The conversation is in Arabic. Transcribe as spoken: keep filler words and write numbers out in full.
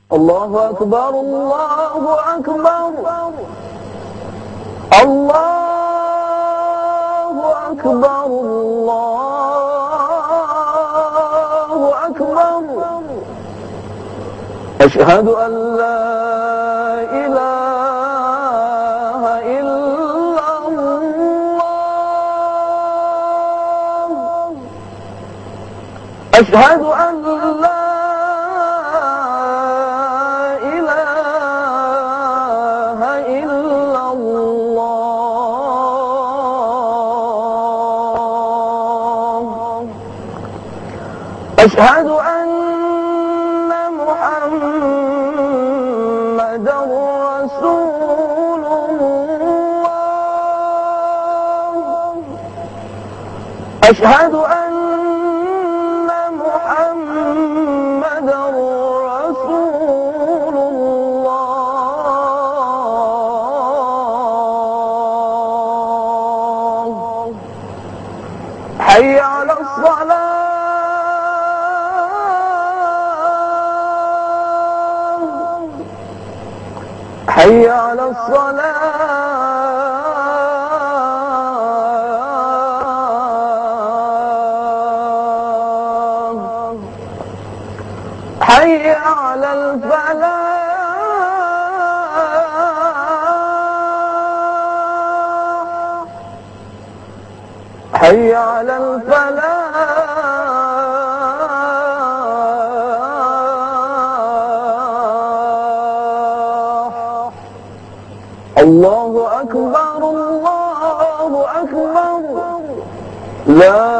الله أكبر الله أكبر الله أكبر الله أكبر أشهد أن لا إله إلا الله أشهد أن لا أشهد أن محمدًا رسول الله أشهد أن محمدًا رسول الله حي على الصلاة حي على الصلاة حي على الفلاح حي على الفلاح الله أكبر الله أكبر لا